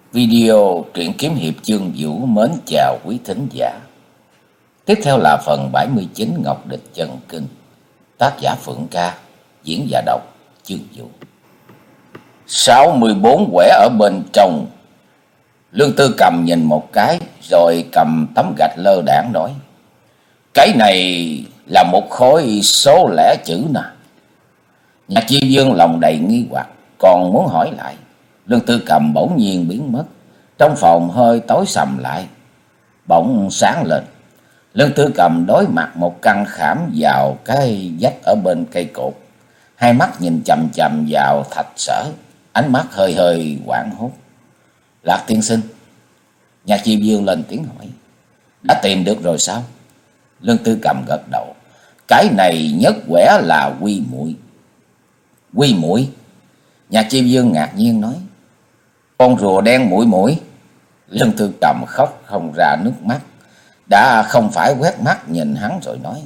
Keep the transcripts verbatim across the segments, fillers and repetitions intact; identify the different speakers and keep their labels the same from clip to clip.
Speaker 1: Video truyện kiếm hiệp chương Vũ mến chào quý thính giả. Tiếp theo là phần bảy mươi chín Ngọc Địch Chân Kinh. Tác giả Phượng Ca, diễn giả đọc chương Vũ. sáu mươi bốn quẻ ở bên trong. Lương Tư Cầm nhìn một cái rồi cầm tấm gạch lơ đãng nói: cái này là một khối số lẻ chữ nè. Nhạc Chi Dương lòng đầy nghi hoặc, còn muốn hỏi lại. Lương Tư Cầm bỗng nhiên biến mất. Trong phòng hơi tối sầm lại, bỗng sáng lên. Lương Tư Cầm đối mặt một căn khảm vào cái vách ở bên cây cột. Hai mắt nhìn chằm chằm vào Thạch Sở, ánh mắt hơi hơi hoảng hốt. Lạc tiên sinh. Nhạc Chi Dương lên tiếng hỏi: đã tìm được rồi sao? Lương Tư Cầm gật đầu. Cái này nhất quẻ là quy muội. Quy muội? Nhạc Chi Dương ngạc nhiên nói: con rùa đen muội muội? Lương Tư Cầm khóc không ra nước mắt, đã không phải quét mắt nhìn hắn rồi nói: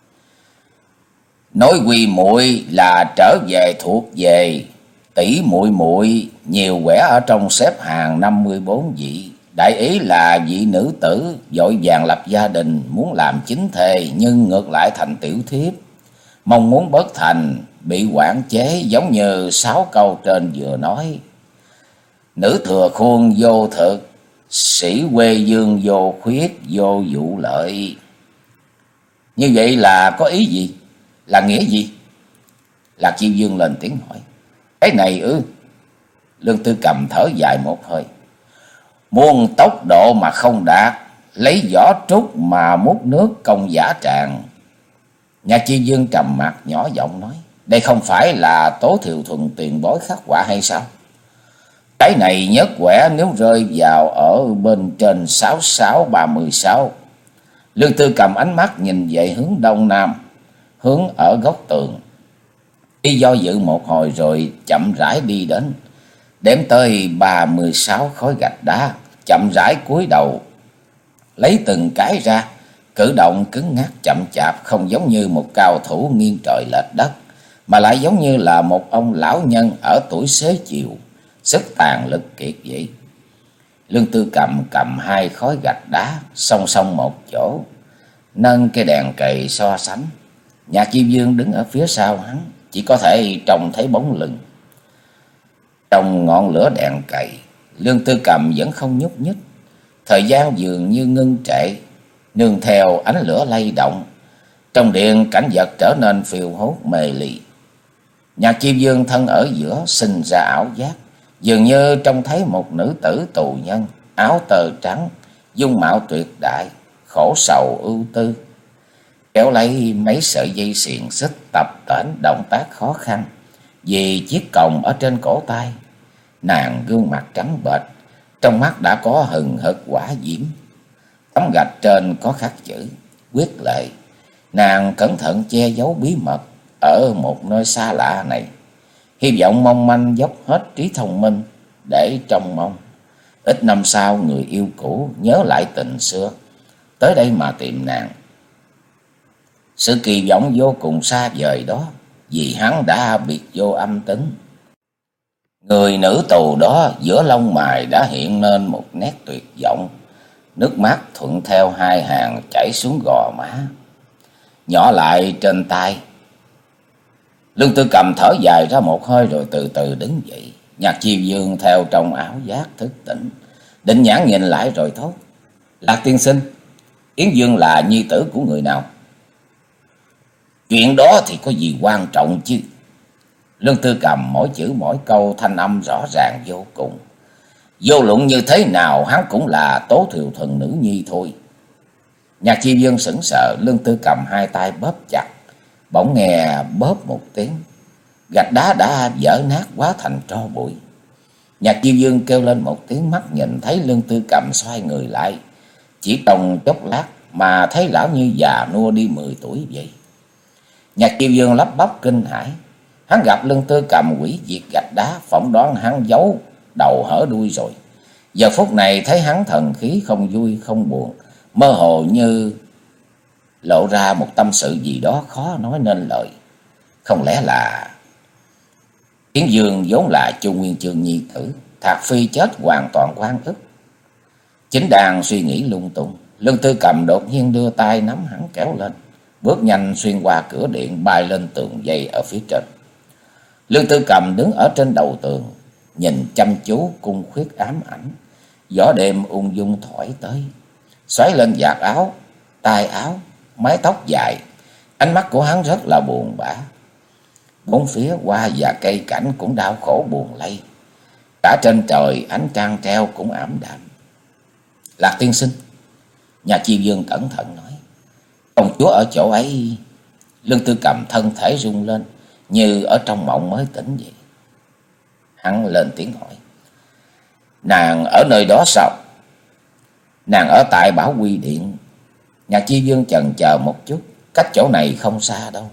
Speaker 1: nói quy muội là trở về thuộc về tỷ muội muội nhiều quẻ ở trong xếp hàng năm mươi bốn vị. Đại ý là vị nữ tử vội vàng lập gia đình, muốn làm chính thê nhưng ngược lại thành tiểu thiếp, mong muốn bất thành, bị quản chế, giống như sáu câu trên vừa nói. Nữ thừa khuôn vô thực, sĩ quê dương vô khuyết, vô vụ lợi. Như vậy là có ý gì? Là nghĩa gì? Lạc Chi Dương lên tiếng hỏi: cái này ư? Lương Tư Cầm thở dài một hơi: muôn tốc độ mà không đạt, lấy vỏ trúc mà múc nước công giả tràng. Nhạc Chi Dương trầm mặt nhỏ giọng nói: đây không phải là Tố Thiều Thuần tiền bối khắc họa hay sao? Cái này nhất quẻ nếu rơi vào ở bên trên sáu sáu ba mươi sáu. Lương Tư Cầm ánh mắt nhìn về hướng đông nam, hướng ở góc tường. Y do dự một hồi rồi chậm rãi đi đến, đếm tới ba mươi sáu khối gạch đá, chậm rãi cúi đầu lấy từng cái ra, cử động cứng ngắc chậm chạp, không giống như một cao thủ nghiêng trời lệch đất, mà lại giống như là một ông lão nhân ở tuổi xế chiều, sức tàn lực kiệt vậy. Lương Tư Cầm cầm hai khối gạch đá song song một chỗ, nâng cây đèn cầy so sánh. Nhạc Chi Dương đứng ở phía sau hắn, chỉ có thể trông thấy bóng lưng. Trong ngọn lửa đèn cầy, Lương Tư Cầm vẫn không nhúc nhích, thời gian dường như ngưng trệ, nương theo ánh lửa lay động. Trong điện cảnh vật trở nên phiêu hốt mê ly. Nhạc Chi Dương thân ở giữa sinh ra ảo giác, dường như trông thấy một nữ tử tù nhân, áo tơ trắng, dung mạo tuyệt đại, khổ sầu ưu tư, kéo lấy mấy sợi dây xiềng xích tập tễnh, động tác khó khăn vì chiếc còng ở trên cổ tay. Nàng gương mặt trắng bệch, trong mắt đã có hừng hực hỏa diễm. Tấm gạch trên có khắc chữ quyết lệ. Nàng cẩn thận che giấu bí mật ở một nơi xa lạ này, hy vọng mong manh dốc hết trí thông minh để trông mong ít năm sau người yêu cũ nhớ lại tình xưa, tới đây mà tìm nàng. Sự kỳ vọng vô cùng xa vời đó, vì hắn đã biệt vô âm tính. Người nữ tù đó giữa lông mày đã hiện lên một nét tuyệt vọng, nước mắt thuận theo hai hàng chảy xuống gò má, nhỏ lại trên tay. Lương Tư Cầm thở dài ra một hơi rồi từ từ đứng dậy. Nhạc Chi Dương theo trong ảo giác thức tỉnh, định nhãn nhìn lại rồi thốt: Lạc tiên sinh, Yến Dương là nhi tử của người nào? Chuyện đó thì có gì quan trọng chứ? Lương Tư Cầm mỗi chữ mỗi câu thanh âm rõ ràng vô cùng. Vô luận như thế nào hắn cũng là Tố Thiều Thuần nữ nhi thôi. Nhạc Chi Dương sững sờ. Lương Tư Cầm hai tay bóp chặt, bỗng nghe bóp một tiếng, gạch đá đã vỡ nát hóa thành tro bụi. Nhạc Chi Dương kêu lên một tiếng, mắt nhìn thấy Lương Tư Cầm xoay người lại, chỉ trong chốc lát mà thấy lão như già nua đi mười tuổi vậy. Nhạc Chi Dương lắp bắp kinh hãi. Hắn gặp Lương Tư Cầm hủy diệt gạch đá, phỏng đoán hắn giấu đầu hở đuôi rồi. Giờ phút này thấy hắn thần khí không vui không buồn, mơ hồ như lộ ra một tâm sự gì đó khó nói nên lời. Không lẽ là Yến Dương vốn là Chu Nguyên Chương nhi tử, Thạc Phi chết hoàn toàn oan ức. Chính đang suy nghĩ lung tung, Lương Tư Cầm đột nhiên đưa tay nắm hắn kéo lên, bước nhanh xuyên qua cửa điện bay lên tường dây ở phía trên. Lương Tư Cầm đứng ở trên đầu tường, nhìn chăm chú cung khuyết ám ảnh. Gió đêm ung dung thổi tới, xoáy lên vạt áo, tay áo, mái tóc dài. Ánh mắt của hắn rất là buồn bã. Bốn phía hoa và cây cảnh cũng đau khổ buồn lây. Cả trên trời ánh trăng treo cũng ảm đạm. Lạc tiên sinh, nhà Chi Vương cẩn thận nói, công chúa ở chỗ ấy. Lương Tư Cầm thân thể rung lên, như ở trong mộng mới tỉnh vậy. Hắn lên tiếng hỏi, nàng ở nơi đó sao? Nàng ở tại Bảo Quy Điện. Nhà Chi Vương chần chờ một chút, cách chỗ này không xa đâu.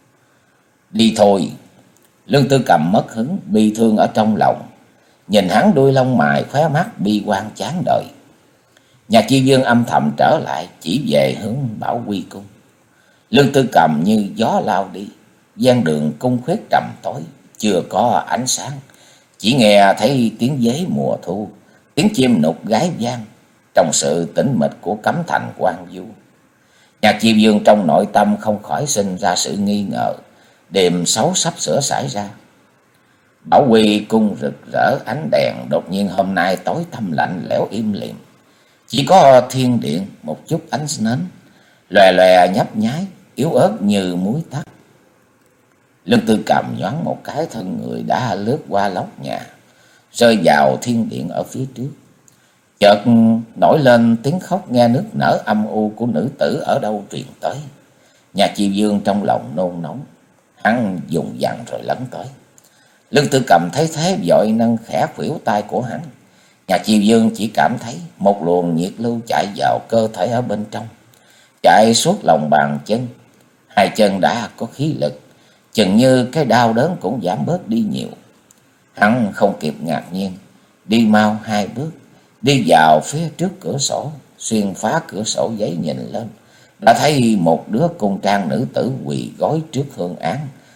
Speaker 1: Đi thôi. Lương Tư Cầm mất hứng, bi thương ở trong lòng, nhìn hắn đuôi lông mày khóe mắt bi quan chán đời. Nhà Chi Vương âm thầm trở lại, chỉ về hướng Bảo Quy cung. Lương Tư Cầm như gió lao đi, gian đường cung khuyết trầm tối, chưa có ánh sáng, chỉ nghe thấy tiếng dế mùa thu, tiếng chim nục gái vang trong sự tĩnh mịch của cấm thành Quan Du. Nhà Chi Vương trong nội tâm không khỏi sinh ra sự nghi ngờ, đêm xấu sắp sửa xảy ra. Bảo Quy cung rực rỡ ánh đèn, đột nhiên hôm nay tối tăm lạnh lẽo im lìm, chỉ có thiên điện một chút ánh nến lòe lòe nhấp nháy, yếu ớt như muối tắt. Lương Tư Cầm nhoáng một cái, thân người đã lướt qua lóc nhà, rơi vào thiên điện ở phía trước. Chợt nổi lên tiếng khóc nghe nức nở âm u của nữ tử ở đâu truyền tới. Nhà Chi Vương trong lòng nôn nóng, hắn dùng dằn rồi lấn tới. Lương Tư Cầm thấy thế vội nâng khẽ khuỷu tay của hắn. Nhà Chi Vương chỉ cảm thấy một luồng nhiệt lưu chạy vào cơ thể ở bên trong, chạy suốt lòng bàn chân. Hai chân đã có khí lực, chừng như cái đau đớn cũng giảm bớt đi nhiều. Hắn không kịp ngạc nhiên, đi mau hai bước, đi vào phía trước cửa sổ, xuyên phá cửa sổ giấy nhìn lên, đã thấy một đứa cung trang nữ tử quỳ gối trước hương án,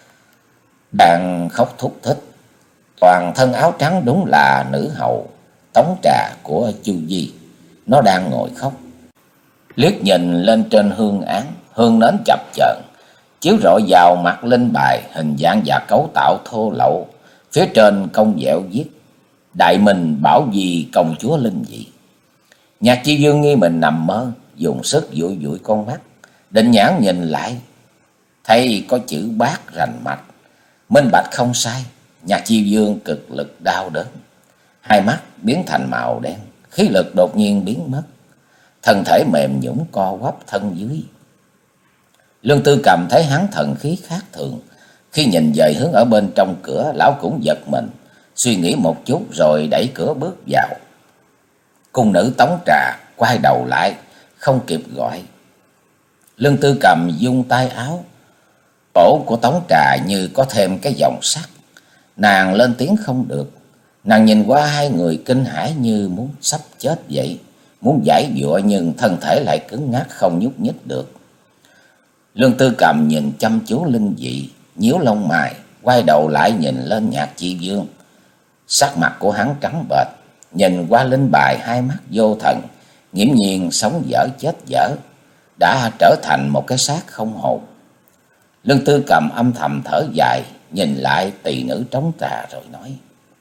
Speaker 1: đang khóc thút thít. Toàn thân áo trắng, đúng là nữ hầu Tống Trà của Chu Di. Nó đang ngồi khóc, liếc nhìn lên trên hương án, hương nến chập chờn chiếu rọi vào mặt linh bài, hình dạng và cấu tạo thô lậu. Phía trên công dẹo viết Đại Minh Bảo Di công chúa linh dị. Nhà Chi Vương nghi mình nằm mơ, dùng sức dụi dụi con mắt, định nhãn nhìn lại, thấy có chữ bát rành mạch, minh bạch không sai. Nhà Chi Vương cực lực đau đớn, hai mắt biến thành màu đen, khí lực đột nhiên biến mất, thân thể mềm nhũn co quắp thân dưới. Lương Tư Cầm thấy hắn thần khí khác thường, khi nhìn về hướng ở bên trong cửa, lão cũng giật mình, suy nghĩ một chút rồi đẩy cửa bước vào. Cung nữ Tống Trà quay đầu lại, không kịp gọi. Lương Tư Cầm vung tay áo, cổ của Tống Trà như có thêm cái vòng sắt. Nàng lên tiếng không được. Nàng nhìn qua hai người kinh hãi như muốn sắp chết vậy, muốn giải dụa nhưng thân thể lại cứng ngắc không nhúc nhích được. Lương Tư Cầm nhìn chăm chú linh dị, nhíu lông mày, quay đầu lại nhìn lên Nhạc Chi Vương. Sắc mặt của hắn trắng bệch, nhìn qua linh bài hai mắt vô thần, nghiễm nhiên sống dở chết dở, đã trở thành một cái xác không hồn. Lương Tư Cầm âm thầm thở dài, nhìn lại tỳ nữ Tống Trà rồi nói: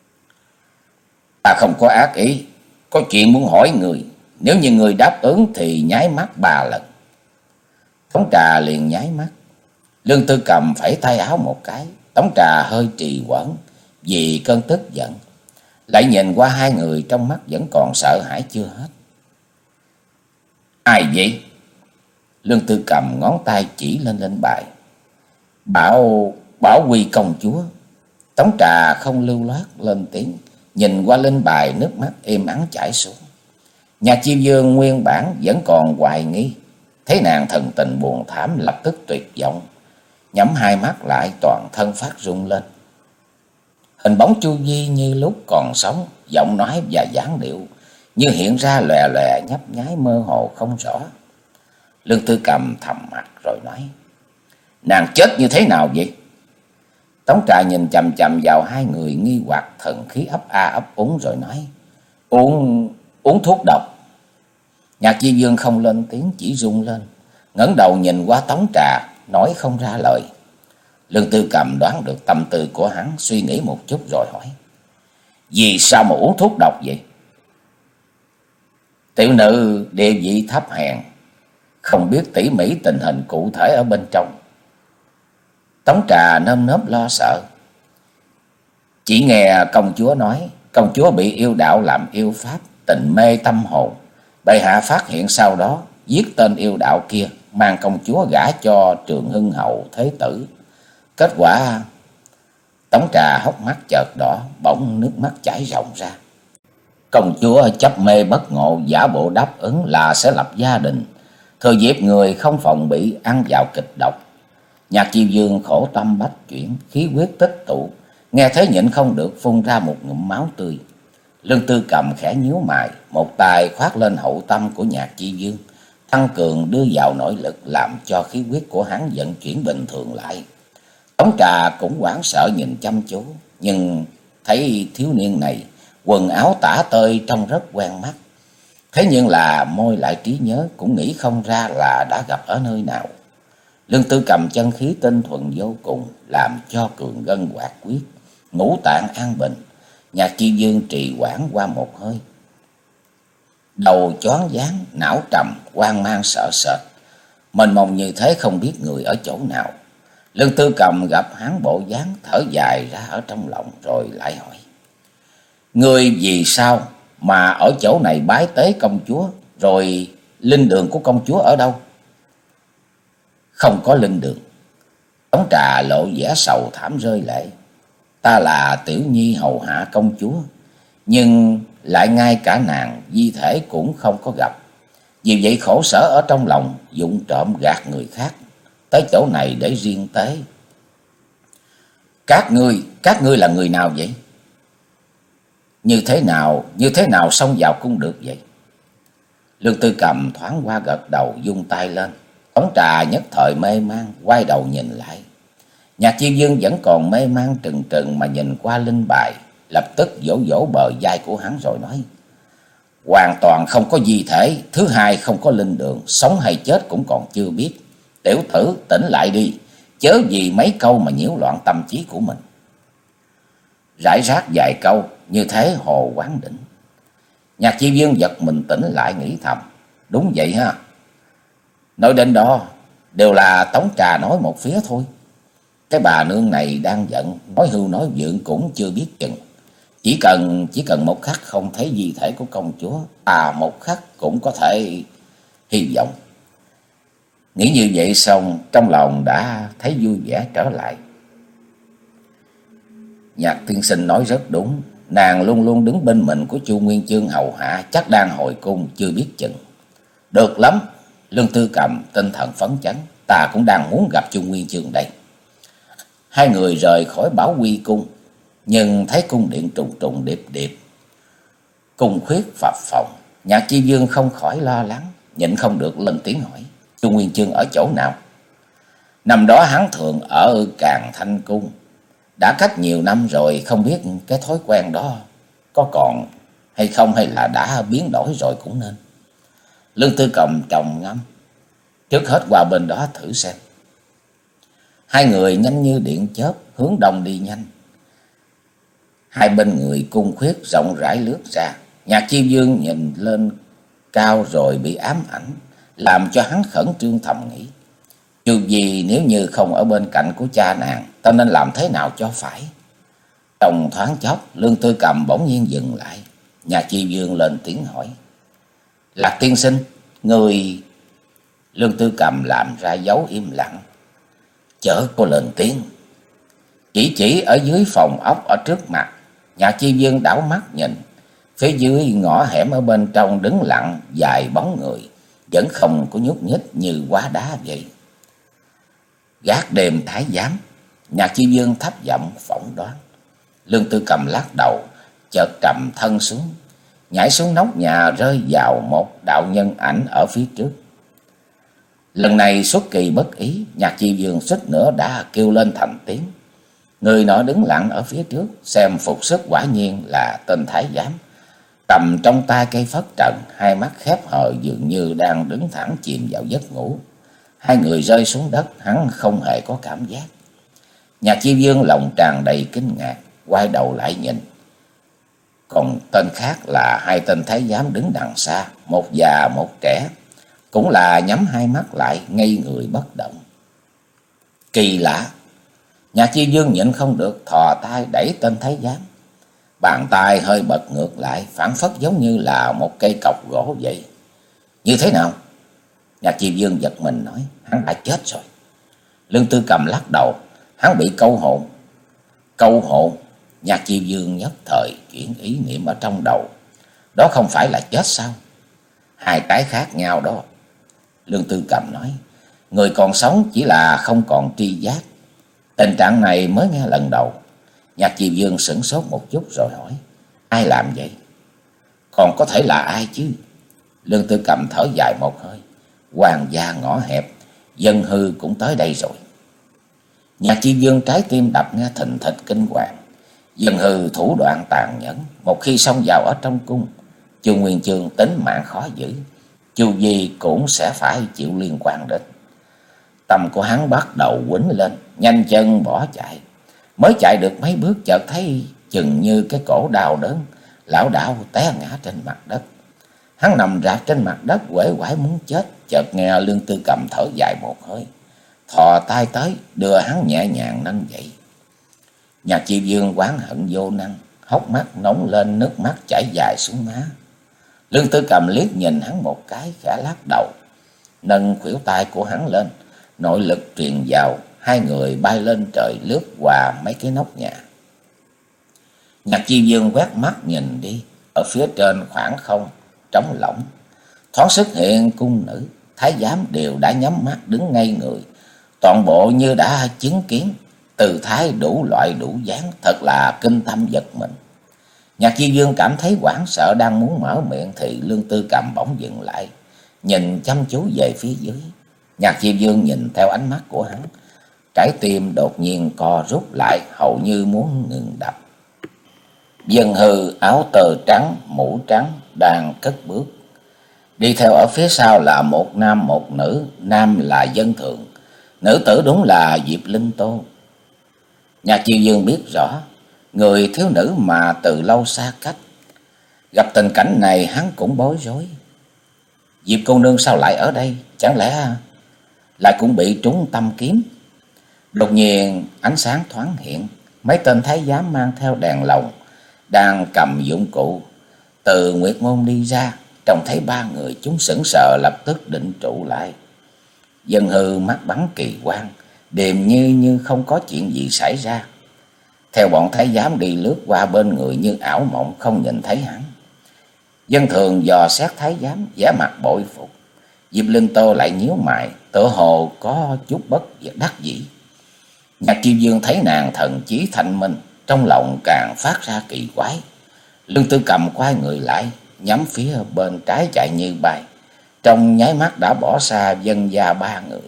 Speaker 1: Ta không có ác ý, có chuyện muốn hỏi người, nếu như người đáp ứng thì nháy mắt ba lần. Tống Trà liền nháy mắt. Lương Tư Cầm phẩy tay áo một cái. Tống Trà hơi trì hoãn vì cơn tức giận, lại nhìn qua hai người, trong mắt vẫn còn sợ hãi chưa hết. Ai vậy? Lương Tư Cầm ngón tay chỉ lên lên bài. Bảo Bảo Quy công chúa. Tống Trà không lưu loát lên tiếng, nhìn qua linh bài, nước mắt êm ắng chảy xuống. Nhà Chi Vương nguyên bản vẫn còn hoài nghi, thấy nàng thần tình buồn thảm, lập tức tuyệt vọng, nhắm hai mắt lại, toàn thân phát run lên. Hình bóng Chu Di như lúc còn sống, giọng nói và dáng điệu như hiện ra lòe lòe nhấp nháy, mơ hồ không rõ. Lương Tư Cầm thầm mặt rồi nói: Nàng chết như thế nào vậy? Tống Trà nhìn chằm chằm vào hai người nghi hoặc, thần khí ấp a ấp úng rồi nói: Uống, uống thuốc độc. Nhạc Chi Dương không lên tiếng, chỉ run lên, ngẩng đầu nhìn qua Tống Trà, nói không ra lời. Lương Tư Cầm đoán được tâm tư của hắn, suy nghĩ một chút rồi hỏi: Vì sao mà uống thuốc độc vậy? Tiểu nữ địa vị thấp hèn, không biết tỉ mỉ tình hình cụ thể ở bên trong. Tống Trà nơm nớp lo sợ. Chỉ nghe công chúa nói, công chúa bị yêu đạo làm yêu pháp, tình mê tâm hồn. Bệ hạ phát hiện sau đó, giết tên yêu đạo kia, mang công chúa gả cho Trường Hưng hậu thế tử. Kết quả... Tống Trà hốc mắt chợt đỏ, bỗng nước mắt chảy ròng ra. Công chúa chấp mê bất ngộ, giả bộ đáp ứng là sẽ lập gia đình, thừa dịp người không phòng bị ăn vào kịch độc. Nhạc Chi Dương khổ tâm bách chuyển, khí huyết tích tụ, nghe thấy nhịn không được phun ra một ngụm máu tươi. Lương Tư Cầm khẽ nhíu mày, một tay khoác lên hậu tâm của Nhạc Chi Dương, tăng cường đưa vào nội lực, làm cho khí huyết của hắn vận chuyển bình thường lại. Tống Trà cũng hoảng sợ nhìn chăm chú, nhưng thấy thiếu niên này quần áo tả tơi trông rất quen mắt. Thế nhưng là môi lại trí nhớ, cũng nghĩ không ra là đã gặp ở nơi nào. Lương Tư Cầm chân khí tinh thuần vô cùng, làm cho cường gân hoạt huyết, ngũ tạng an bình. Nhạc Chi Dương trì hoãn qua một hơi, đầu choáng váng, não trầm, hoang mang sợ sệt, mênh mông như thế, không biết người ở chỗ nào. Lương Tư Cầm gặp hắn bộ dáng, thở dài ra ở trong lòng, rồi lại hỏi: Người vì sao mà ở chỗ này bái tế công chúa, rồi linh đường của công chúa ở đâu? Không có linh đường. Tống Trà lộ vẻ sầu thảm rơi lệ. Ta là tiểu nhi hầu hạ công chúa, nhưng lại ngay cả nàng di thể cũng không có gặp. Vì vậy khổ sở ở trong lòng, dụng trộm gạt người khác, tới chỗ này để riêng tế. Các ngươi, các ngươi là người nào vậy? Như thế nào, như thế nào xông vào cung được vậy? Lương Tư Cầm thoáng qua gật đầu, vung tay lên. Tống Trà nhất thời mê man, quay đầu nhìn lại. Nhạc Chi Dương vẫn còn mê man trừng trừng mà nhìn qua linh bài, lập tức vỗ vỗ bờ vai của hắn rồi nói: Hoàn toàn không có di thể, thứ hai không có linh đường, sống hay chết cũng còn chưa biết. Tiểu tử tỉnh lại đi, chớ vì mấy câu mà nhiễu loạn tâm trí của mình. Rải rác vài câu như thế hồ quán đỉnh. Nhạc Chi Dương giật mình tỉnh lại, nghĩ thầm: Đúng vậy ha, nói đến đó đều là Tống Trà nói một phía thôi. Cái bà nương này đang giận, nói hưu nói vượng cũng chưa biết chừng. Chỉ cần chỉ cần một khắc không thấy di thể của công chúa, à một khắc cũng có thể hy vọng. Nghĩ như vậy xong, trong lòng đã thấy vui vẻ trở lại. Nhạc tiên sinh nói rất đúng, nàng luôn luôn đứng bên mình của Chu Nguyên Chương hầu hạ, chắc đang hồi cung chưa biết chừng. Được lắm, Lương Tư Cầm tinh thần phấn chấn, ta cũng đang muốn gặp Chu Nguyên Chương đây. Hai người rời khỏi Bảo Quy cung, nhưng thấy cung điện trùng trùng điệp điệp, cung khuyết phập phồng. Nhạc Chi Dương không khỏi lo lắng, nhịn không được lên tiếng hỏi: Chu Nguyên Chương ở chỗ nào? Năm đó hắn thường ở Càn Thanh cung, đã cách nhiều năm rồi, không biết cái thói quen đó có còn hay không, hay là đã biến đổi rồi cũng nên. Lương Tư Cầm trầm ngâm: Trước hết qua bên đó thử xem. Hai người nhanh như điện chớp hướng đông đi nhanh. Hai bên người cung khuyết rộng rãi lướt ra. Nhạc Chi Dương nhìn lên cao rồi bị ám ảnh, làm cho hắn khẩn trương thầm nghĩ: Dù gì nếu như không ở bên cạnh của cha nàng, ta nên làm thế nào cho phải? Trong thoáng chốc, Lương Tư Cầm bỗng nhiên dừng lại. Nhạc Chi Dương lên tiếng hỏi: Lạc tiên sinh, người... Lương Tư Cầm làm ra dấu im lặng, chớ có lên tiếng. Chỉ chỉ ở dưới phòng ốc ở trước mặt. Nhạc Chi Dương đảo mắt nhìn, phía dưới ngõ hẻm ở bên trong đứng lặng vài bóng người, vẫn không có nhúc nhích, như hóa đá vậy. Gác đêm thái giám, Nhạc Chi Dương thấp giọng phỏng đoán. Lương Tư Cầm lắc đầu, chợt trầm thân xuống, nhảy xuống nóc nhà, rơi vào một đạo nhân ảnh ở phía trước. Lần này xuất kỳ bất ý, Nhạc Chi Dương suýt nữa đã kêu lên thành tiếng. Người nọ đứng lặng ở phía trước, xem phục sức quả nhiên là tên thái giám, cầm trong tay cây phất trần, hai mắt khép hờ dường như đang đứng thẳng chìm vào giấc ngủ. Hai người rơi xuống đất, hắn không hề có cảm giác. Nhạc Chi Dương lòng tràn đầy kinh ngạc, quay đầu lại nhìn. Còn tên khác là hai tên thái giám đứng đằng xa, một già một trẻ, cũng là nhắm hai mắt lại, ngây người bất động. Kỳ lạ! Nhạc Chi Dương nhịn không được, thò tay đẩy tên thái giám. Bàn tay hơi bật ngược lại, phảng phất giống như là một cây cọc gỗ vậy. Như thế nào? Nhạc Chi Dương giật mình nói, hắn đã chết rồi. Lương Tư Cầm lắc đầu, hắn bị câu hồn. Câu hồn? Nhạc Chi Dương nhất thời chuyển ý niệm ở trong đầu. Đó không phải là chết sao? Hai cái khác nhau đó. Lương Tư Cầm nói, người còn sống chỉ là không còn tri giác. Tình trạng này mới nghe lần đầu. Nhạc Chi Dương sửng sốt một chút rồi hỏi, ai làm vậy? Còn có thể là ai chứ? Lương Tư Cầm thở dài một hơi, hoàng gia ngõ hẹp, dân hư cũng tới đây rồi. Nhạc Chi Dương trái tim đập nghe thình thịch kinh hoàng. Dân hư thủ đoạn tàn nhẫn, một khi xông vào ở trong cung, Chu Nguyên Chương tính mạng khó giữ, Chu Di cũng sẽ phải chịu liên quan đến. Tâm của hắn bắt đầu quýnh lên, nhanh chân bỏ chạy. Mới chạy được mấy bước chợt thấy chừng như cái cổ đau đớn, lảo đảo té ngã trên mặt đất. Hắn nằm rạp trên mặt đất uể oải muốn chết, chợt nghe Lương Tư Cầm thở dài một hơi, thò tay tới đưa hắn nhẹ nhàng nâng dậy. Nhạc Chi Dương oán hận vô năng, hốc mắt nóng lên, nước mắt chảy dài xuống má. Lương Tư Cầm liếc nhìn hắn một cái, khẽ lắc đầu, nâng khuỷu tay của hắn lên, nội lực truyền vào, hai người bay lên trời, lướt qua mấy cái nóc nhà. Nhạc Chi Dương quét mắt nhìn đi, ở phía trên khoảng không trống lỏng, thoáng xuất hiện cung nữ, thái giám đều đã nhắm mắt đứng ngây người, toàn bộ như đã chứng kiến, từ thái đủ loại đủ dáng, thật là kinh tâm giật mình. Nhạc Chi Dương cảm thấy hoảng sợ, đang muốn mở miệng thì Lương Tư Cầm bỗng dừng lại, nhìn chăm chú về phía dưới. Nhạc Chi Dương nhìn theo ánh mắt của hắn, trái tim đột nhiên co rút lại, hầu như muốn ngừng đập. Dân hư áo tơ trắng, mũ trắng đang cất bước. Đi theo ở phía sau là một nam một nữ, nam là Dân Thường, nữ tử đúng là Diệp Linh Tô. Nhạc Chi Dương biết rõ, người thiếu nữ mà từ lâu xa cách. Gặp tình cảnh này hắn cũng bối rối. Diệp cô nương sao lại ở đây? Chẳng lẽ lại cũng bị trúng tâm kiếm? Đột nhiên ánh sáng thoáng hiện, mấy tên thái giám mang theo đèn lồng, đang cầm dụng cụ từ Nguyệt Môn đi ra. Trông thấy ba người, chúng sững sờ, lập tức định trụ lại. Dân hư mắt bắn kỳ quang, điềm như như không có chuyện gì xảy ra. Theo bọn thái giám đi lướt qua bên người như ảo mộng, không nhìn thấy hắn. Dân Thường dò xét thái giám, vẻ mặt bội phục. Diệp Linh Tô lại nhíu mày, tựa hồ có chút bất đắc dĩ. Nhạc Chi Dương thấy nàng thần chí thanh minh, trong lòng càng phát ra kỳ quái. Lương Tư Cầm quay người lại, nhắm phía bên trái chạy như bay, trong nháy mắt đã bỏ xa Dân gia ba người.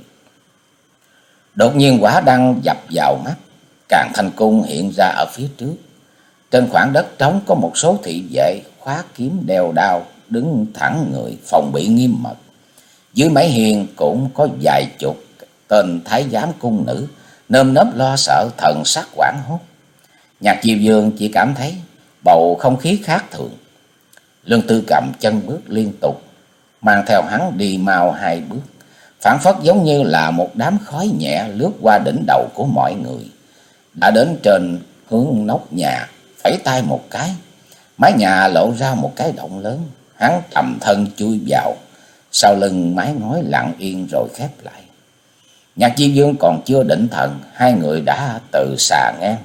Speaker 1: Đột nhiên quả đăng dập vào mắt, Càn Thanh Cung hiện ra ở phía trước. Trên khoảng đất trống có một số thị vệ khóa kiếm đeo đao, đứng thẳng người, phòng bị nghiêm mật. Dưới mái hiên cũng có vài chục tên thái giám cung nữ, nơm nớp lo sợ, thần sắc hoảng hốt. Nhạc Chi Dương chỉ cảm thấy bầu không khí khác thường. Lương Tư Cầm chân bước liên tục, mang theo hắn đi mau hai bước, phảng phất giống như là một đám khói nhẹ lướt qua đỉnh đầu của mọi người. Đã đến trên hướng nóc nhà, phẩy tay một cái, mái nhà lộ ra một cái động lớn. Hắn trầm thân chui vào, sau lưng mái ngói lặng yên rồi khép lại. Nhạc Chi Dương còn chưa định thần, hai người đã từ xà ngang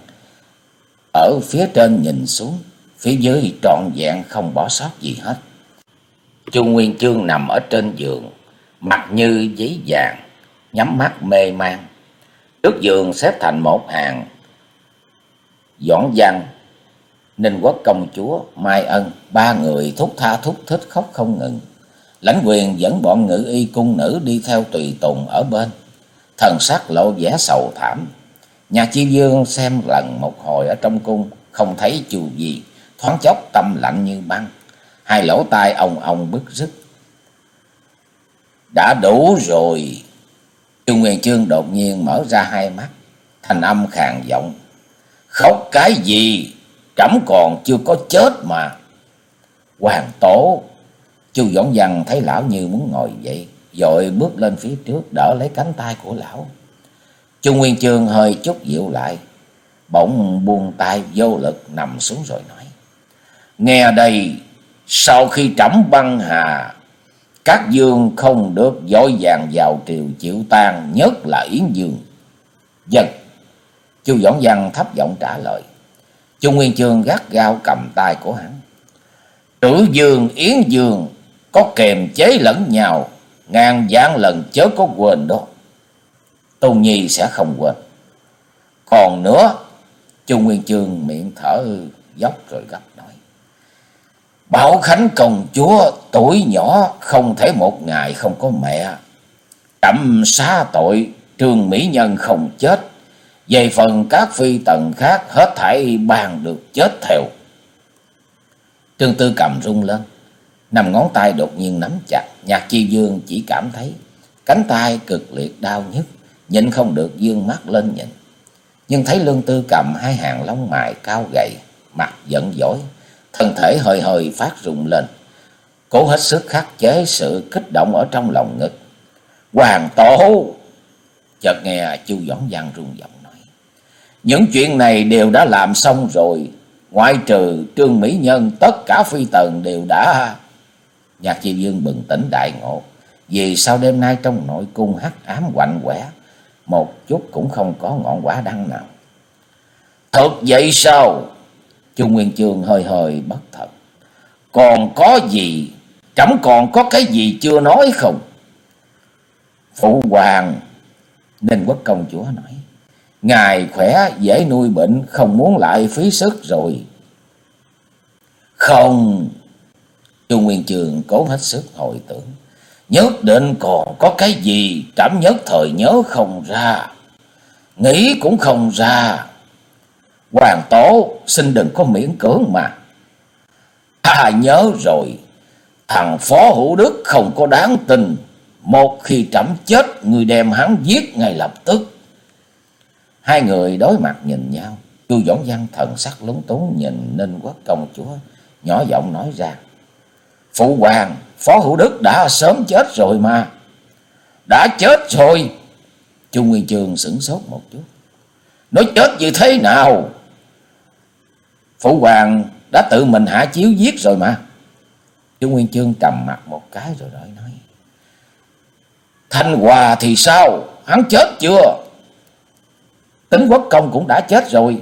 Speaker 1: ở phía trên nhìn xuống, phía dưới trọn vẹn không bỏ sót gì hết. Chu Nguyên Chương nằm ở trên giường, mặt như giấy vàng, nhắm mắt mê man. Trước giường xếp thành một hàng Doãn Văn, Ninh Quốc công chúa, Mai Ân, ba người thúc tha thúc thích khóc không ngừng. Lãnh Quyền dẫn bọn ngự y cung nữ đi theo tùy tùng ở bên, thần sắc lộ vẻ sầu thảm. Nhạc Chi Dương xem lần một hồi ở trong cung, không thấy chu gì, thoáng chốc tâm lạnh như băng, hai lỗ tai ong ong bứt rứt. Đã đủ rồi. Chu Nguyên Chương đột nhiên mở ra hai mắt, thanh âm khàn giọng: Khóc cái gì? Trẫm còn chưa có chết mà. Hoàng tổ. Chu Dõng Văn thấy lão như muốn ngồi dậy, vội bước lên phía trước đỡ lấy cánh tay của lão. Chu Nguyên Chương hơi chút dịu lại, bỗng buông tay vô lực nằm xuống rồi nói: Nghe đây, sau khi trẫm băng hà, các dương không được vội vàng vào triều chịu tang, nhất là Yến Dương. Dân. Chu Dõng Văn thấp giọng trả lời. Chu Nguyên Chương gắt gao cầm tay của hắn. Trữ Dương, Yến Dương có kềm chế lẫn nhau, ngàn vạn lần chớ có quên đó. Tôn Nhi sẽ không quên. Còn nữa, Chu Nguyên Chương miệng thở dốc rồi gấp nói: Bảo Khánh công chúa tuổi nhỏ không thể một ngày không có mẹ. Trẫm xá tội Trương mỹ nhân không chết, về phần các phi tần khác hết thảy bàn được chết theo. Trương Tư cầm rung lên, năm ngón tay đột nhiên nắm chặt. Nhạc Chi Dương chỉ cảm thấy cánh tay cực liệt đau nhức, nhịn không được dương mắt lên nhìn. Nhưng thấy Lương Tư cầm hai hàng lông mày cao gầy, mặt giận dỗi, thân thể hơi hơi phát rung lên, cố hết sức khắc chế sự kích động ở trong lòng ngực. Hoàng tổ. Chợt nghe Chu Dõng Văn rung giọng nói: Những chuyện này đều đã làm xong rồi, ngoại trừ Trương mỹ nhân, tất cả phi tần đều đã. Nhạc Chi Dương bừng tỉnh đại ngộ, vì sao đêm nay trong nội cung hắc ám quạnh quẻ, một chút cũng không có ngọn quả đăng nào. Thật vậy sao? Chu Nguyên Chương hơi hơi bất thật. Còn có gì? Trẫm còn có cái gì chưa nói không? Phụ hoàng. Ninh Quốc công chúa nói: Ngài khỏe dễ nuôi bệnh, không muốn lại phí sức rồi. Không. Chu Nguyên Chương cố hết sức hồi tưởng. Nhất định còn có cái gì trẫm nhất thời nhớ không ra, nghĩ cũng không ra. Hoàng tổ xin đừng có miễn cưỡng mà. À nhớ rồi, thằng Phó Hữu Đức không có đáng tin. Một khi trẫm chết, người đem hắn giết ngay lập tức. Hai người đối mặt nhìn nhau. Chu Dõng Văn thần sắc lúng túng nhìn Ninh Quốc công chúa, nhỏ giọng nói ra: Phụ hoàng, Phó Hữu Đức đã sớm chết rồi mà. Đã chết rồi? Chu Nguyên Chương sửng sốt một chút. Nói chết như thế nào? Phụ hoàng đã tự mình hạ chiếu giết rồi mà. Chu Nguyên Chương trầm mặt một cái rồi nói nói: Thanh Hòa thì sao? Hắn chết chưa? Tính Quốc công cũng đã chết rồi.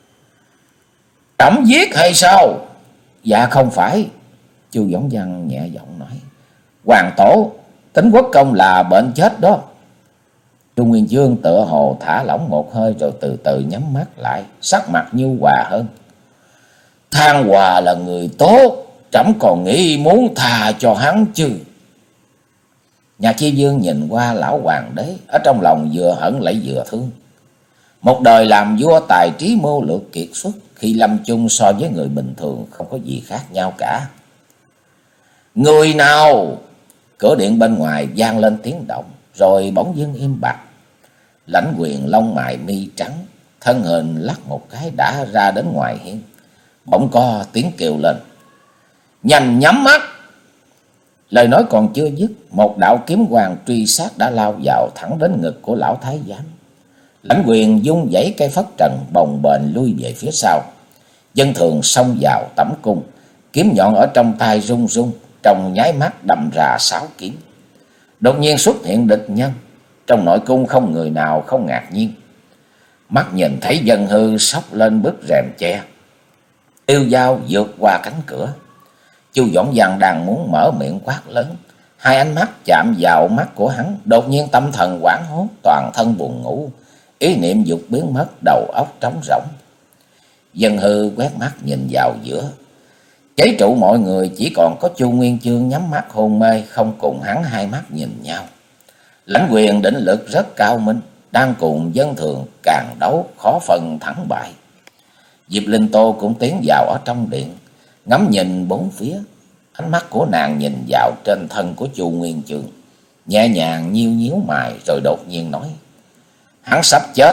Speaker 1: Trẫm giết hay sao? Dạ không phải. Chu Dõng Văn nhẹ giọng nói: Hoàng tổ, Tính Quốc công là bệnh chết đó. Chu Nguyên Chương tựa hồ thả lỏng một hơi rồi từ từ nhắm mắt lại, sắc mặt nhu hòa hơn. Thang Hòa là người tốt, trẫm còn nghĩ muốn tha cho hắn chứ. Nhạc Chi Dương nhìn qua lão hoàng đế, ở trong lòng vừa hận lại vừa thương. Một đời làm vua tài trí mưu lược kiệt xuất, khi lâm chung so với người bình thường không có gì khác nhau cả. Người nào? Cửa điện bên ngoài vang lên tiếng động, rồi bỗng dưng im bặt. Lãnh Quyền lông mày mi trắng, thân hình lắc một cái đã ra đến ngoài hiên. Bỗng có tiếng kêu lên: Nhanh nhắm mắt! Lời nói còn chưa dứt, một đạo kiếm quang truy sát đã lao vào thẳng đến ngực của lão thái giám. Lãnh Quyền dung dãy cây phất trần bồng bềnh lui về phía sau. Dân thường xông vào tẩm cung, kiếm nhọn ở trong tay rung rung, trong nháy mắt đâm ra sáu kiếm. Đột nhiên xuất hiện địch nhân, trong nội cung không người nào không ngạc nhiên. Mắt nhìn thấy Dân Hư xốc lên bức rèm che, Tiêu Dao vượt qua cánh cửa. Chu Dõng Văn đang muốn mở miệng quát lớn, hai ánh mắt chạm vào mắt của hắn, đột nhiên tâm thần hoảng hốt, toàn thân buồn ngủ, ý niệm dục biến mất, đầu óc trống rỗng. Dân Hư quét mắt nhìn vào giữa, chế trụ mọi người chỉ còn có Chu Nguyên Chương nhắm mắt hôn mê, không cùng hắn hai mắt nhìn nhau. Lãnh Quyền định lực rất cao minh, đang cùng dân thường càng đấu khó phân thắng bại. Diệp Linh Tô cũng tiến vào ở trong điện, ngắm nhìn bốn phía. Ánh mắt của nàng nhìn vào trên thân của Chu Nguyên Chương, nhẹ nhàng nhíu nhíu mày rồi đột nhiên nói: "Hắn sắp chết."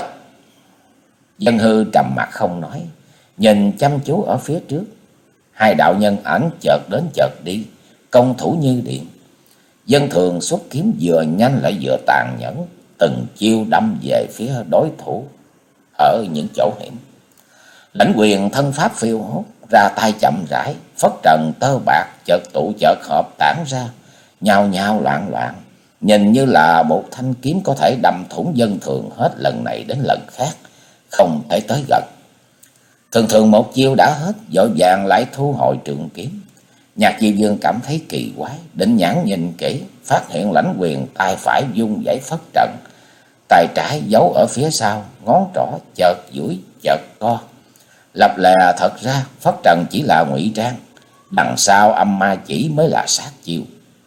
Speaker 1: Dân Hư trầm mặt không nói, nhìn chăm chú ở phía trước. Hai đạo nhân ảnh chợt đến chợt đi, công thủ như điện. Dân Thường xuất kiếm vừa nhanh lại vừa tàn nhẫn, từng chiêu đâm về phía đối thủ ở những chỗ hiểm. Lãnh Quyền thân pháp phiêu hốt, ra tay chậm rãi, phất trần tơ bạc chợt tụ chợt hợp tản ra, nhao nhao loạn loạn, nhìn như là một thanh kiếm có thể đâm thủng Dân Thường hết lần này đến lần khác, không thể tới gần. Thường thường một chiêu đã hết, vội vàng lại thu hồi trường kiếm. Nhạc Diệu Dương cảm thấy kỳ quái, định nhãn nhìn kỹ, phát hiện Lãnh Quyền tay phải vung vẩy phất trần, tay trái giấu ở phía sau, ngón trỏ chợt duỗi chợt co. Lập lè thật ra phất trần chỉ là ngụy trang, đằng sau âm ma chỉ mới là sát chiêu.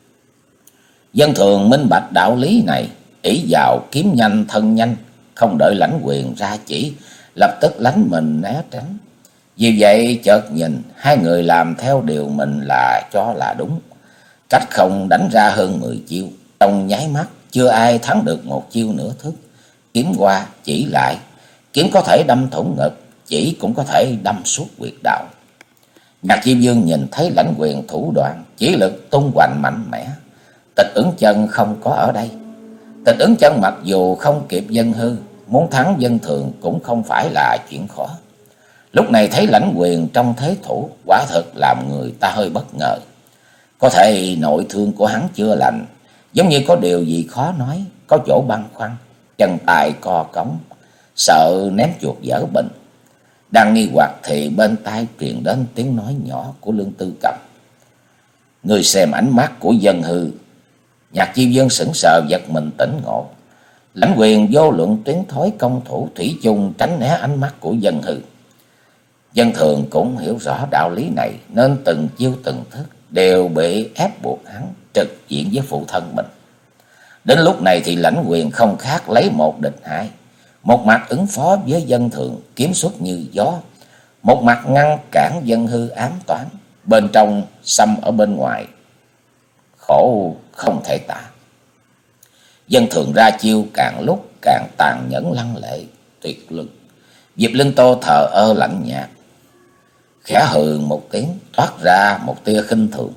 Speaker 1: Dân Thường minh bạch đạo lý này, ỷ vào kiếm nhanh thân nhanh, không đợi Lãnh Quyền ra chỉ, lập tức lánh mình né tránh. Vì vậy chợt nhìn hai người làm theo điều mình là cho là đúng, cách không đánh ra hơn mười chiêu. Trong nháy mắt chưa ai thắng được một chiêu nửa thức. Kiếm qua chỉ lại, kiếm có thể đâm thủng ngực, chỉ cũng có thể đâm suốt huyệt đạo. Nhạc Diệu Dương nhìn thấy Lãnh Quyền thủ đoạn, chỉ lực tung hoành mạnh mẽ. Tịch Ứng Chân không có ở đây. Tịch Ứng Chân mặc dù không kịp Dân Hư, muốn thắng Dân Thường cũng không phải là chuyện khó. Lúc này thấy Lãnh Quyền trong thế thủ, quả thật làm người ta hơi bất ngờ. Có thể nội thương của hắn chưa lành, giống như có điều gì khó nói, có chỗ băn khoăn, chân tay co cống, sợ ném chuột dở bình. Đang nghi hoặc thì bên tai truyền đến tiếng nói nhỏ của Lương Tư Cầm: "Người xem ánh mắt của Dân Hư." Nhạc Diệu Dương sững sờ giật mình tỉnh ngộ. Lãnh Quyền vô luận tiến thối công thủ, thủy chung tránh né ánh mắt của Dân Hư. Dân Thường cũng hiểu rõ đạo lý này, nên từng chiêu từng thức đều bị ép buộc hắn trực diện với phụ thân mình. Đến lúc này thì Lãnh Quyền không khác lấy một địch hai, một mặt ứng phó với Dân Thường kiếm xuất như gió, một mặt ngăn cản Dân Hư ám toán, bên trong xâm ở bên ngoài, khổ không thể tả. Dân Thường ra chiêu càng lúc càng tàn nhẫn lăng lệ tuyệt luân. Diệp Linh Tô thờ ơ lạnh nhạt, khẽ hừ một tiếng, thoát ra một tia khinh thường.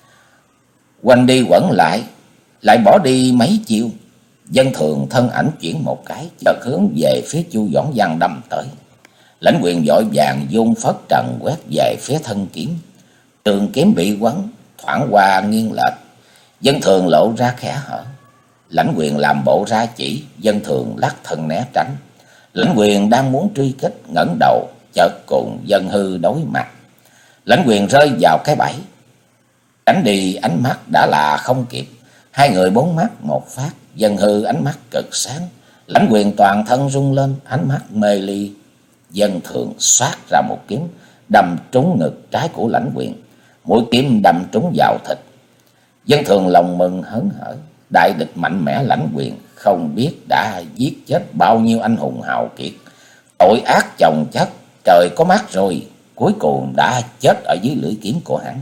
Speaker 1: Quanh đi quẩn lại, lại bỏ đi mấy chiêu. Dân Thường thân ảnh chuyển một cái, chợt hướng về phía Chu Doãn Văn đâm tới. Lãnh Quyền vội vàng vung phất trần quét về phía thân kiếm. Trường kiếm bị quấn, thoảng qua nghiêng lệch. Dân Thường lộ ra khẽ hở. Lãnh Quyền làm bộ ra chỉ, Dân Thường lắc thân né tránh. Lãnh Quyền đang muốn truy kích, ngẩng đầu chợt cùng Dân Hư đối mặt. Lãnh Quyền rơi vào cái bẫy, tránh đi ánh mắt đã là không kịp. Hai người bốn mắt một phát, Dân Hư ánh mắt cực sáng, Lãnh Quyền toàn thân rung lên, ánh mắt mê ly. Dân Thường xoát ra một kiếm, đâm trúng ngực trái của Lãnh Quyền, mũi kiếm đâm trúng vào thịt. Dân Thường lòng mừng hớn hở, đại địch mạnh mẽ Lãnh Quyền không biết đã giết chết bao nhiêu anh hùng hào kiệt, tội ác chồng chất, trời có mắt rồi, cuối cùng đã chết ở dưới lưỡi kiếm của hắn.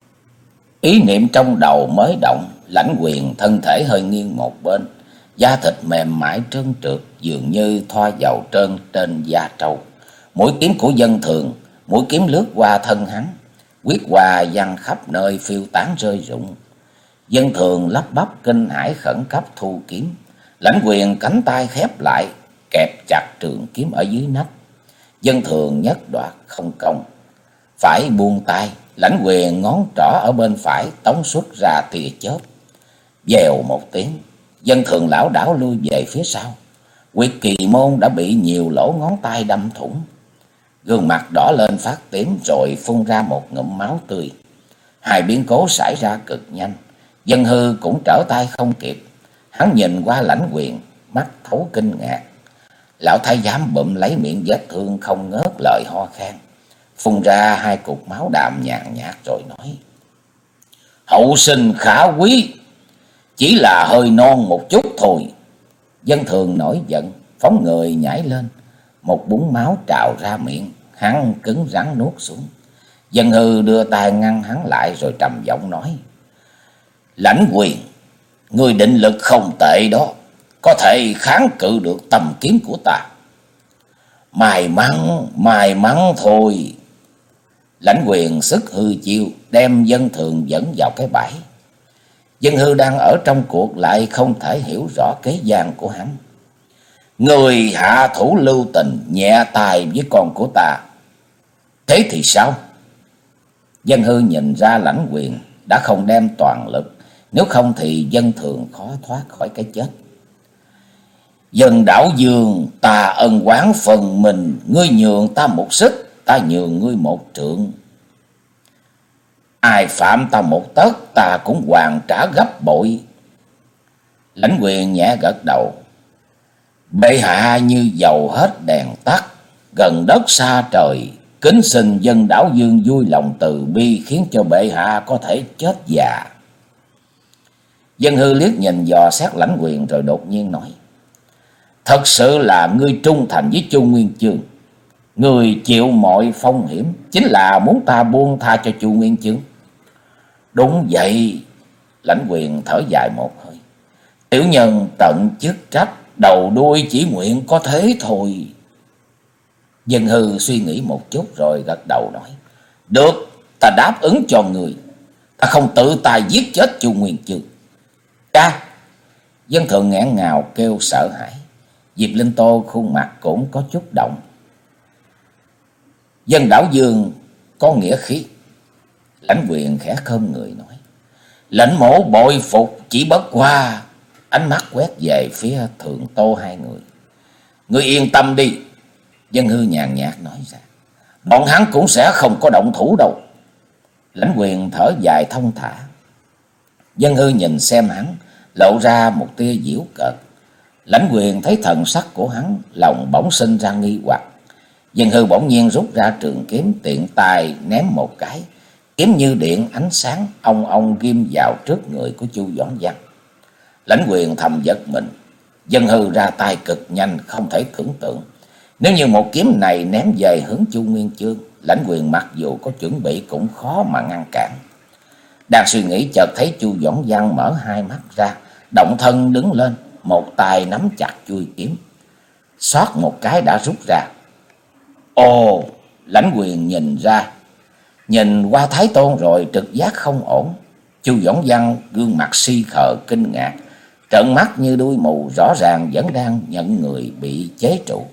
Speaker 1: Ý niệm trong đầu mới động, Lãnh Quyền thân thể hơi nghiêng một bên, da thịt mềm mại trơn trượt, dường như thoa dầu trơn trên da trâu. Mũi kiếm của Dân Thường, mũi kiếm lướt qua thân hắn, huyết hoa văng khắp nơi phiêu tán rơi rụng. Dân Thường lắp bắp kinh hãi khẩn cấp thu kiếm. Lãnh Quyền cánh tay khép lại, kẹp chặt trường kiếm ở dưới nách. Dân Thường nhất đoạt không công, phải buông tay. Lãnh Quyền ngón trỏ ở bên phải tống xuất ra tia chớp. Vèo một tiếng, Dân Thường lảo đảo lui về phía sau. Huyệt kỳ môn đã bị nhiều lỗ ngón tay đâm thủng, gương mặt đỏ lên phát tím rồi phun ra một ngụm máu tươi. Hai biến cố xảy ra cực nhanh, Dân Hư cũng trở tay không kịp. Hắn nhìn qua Lãnh Quyền, mắt thấu kinh ngạc. Lão thái giám bụm lấy miệng vết thương không ngớt lời ho khan, phun ra hai cục máu đàm nhàn nhạt rồi nói: "Hậu sinh khả quý, chỉ là hơi non một chút thôi." Dân Thường nổi giận, phóng người nhảy lên, một búng máu trào ra miệng, hắn cứng rắn nuốt xuống. Dân Hư đưa tay ngăn hắn lại rồi trầm giọng nói: Lãnh Quyền, người định lực không tệ đó, có thể kháng cự được tầm kiếm của ta. May mắn, may mắn thôi. Lãnh Quyền sức hư chiêu, đem Dân Thường dẫn vào cái bẫy. Dân Hư đang ở trong cuộc lại không thể hiểu rõ kế gian của hắn. Người hạ thủ lưu tình, nhẹ tài với con của ta, thế thì sao? Dân Hư nhìn ra Lãnh Quyền đã không đem toàn lực, nếu không thì Dân Thường khó thoát khỏi cái chết. Dân Đảo Dương, ta ân oán phần mình, ngươi nhường ta một xích, ta nhường ngươi một trượng. Ai phạm ta một tấc, ta cũng hoàn trả gấp bội. Lãnh Quyền nhẹ gật đầu. Bệ hạ như dầu hết đèn tắt, gần đất xa trời, kính xin Dân Đảo Dương vui lòng từ bi, khiến cho bệ hạ có thể chết già. Dân Hư liếc nhìn dò xét Lãnh Quyền rồi đột nhiên nói: Thật sự là ngươi trung thành với Chu Nguyên Chương, người chịu mọi phong hiểm chính là muốn ta buông tha cho Chu Nguyên Chương. Đúng vậy. Lãnh Quyền thở dài một hơi. Tiểu nhân tận chức trách, đầu đuôi chỉ nguyện có thế thôi. Dân Hư suy nghĩ một chút rồi gật đầu nói: Được, ta đáp ứng cho người. Ta không tự tay giết chết Chu Nguyên Chương. Cha! Dân Thường nghẹn ngào kêu sợ hãi. Diệp Linh Tô khuôn mặt cũng có chút động. Dân Đảo Dương có nghĩa khí. Lãnh Quyền khẽ khom người nói: Lãnh mổ bội phục, chỉ bất qua. Ánh mắt quét về phía Thượng Tô hai người. Ngươi yên tâm đi. Dân Hư nhàn nhạt nói ra: Bọn hắn cũng sẽ không có động thủ đâu. Lãnh Quyền thở dài thông thả. Dân Hư nhìn xem hắn, lộ ra một tia giễu cợt. Lãnh Quyền thấy thần sắc của hắn, lòng bỗng sinh ra nghi hoặc. Dân Hư bỗng nhiên rút ra trường kiếm, tiện tay ném một cái, kiếm như điện ánh sáng ong ong ghim vào trước người của Chu Doãn Văn. Lãnh Quyền thầm giật mình. Dân Hư ra tay cực nhanh, không thể tưởng tượng. Nếu như một kiếm này ném về hướng Chu Nguyên Chương, Lãnh Quyền mặc dù có chuẩn bị cũng khó mà ngăn cản. Đang suy nghĩ chợt thấy Chu Doãn Văn mở hai mắt ra, động thân đứng lên, một tay nắm chặt chuôi kiếm, xoát một cái đã rút ra. Ồ! Lãnh Quyền nhìn ra, nhìn qua Thái Tôn rồi trực giác không ổn. Chu Doãn Văn gương mặt si khờ kinh ngạc, trợn mắt như đuôi mù, rõ ràng vẫn đang nhận người bị chế trụ.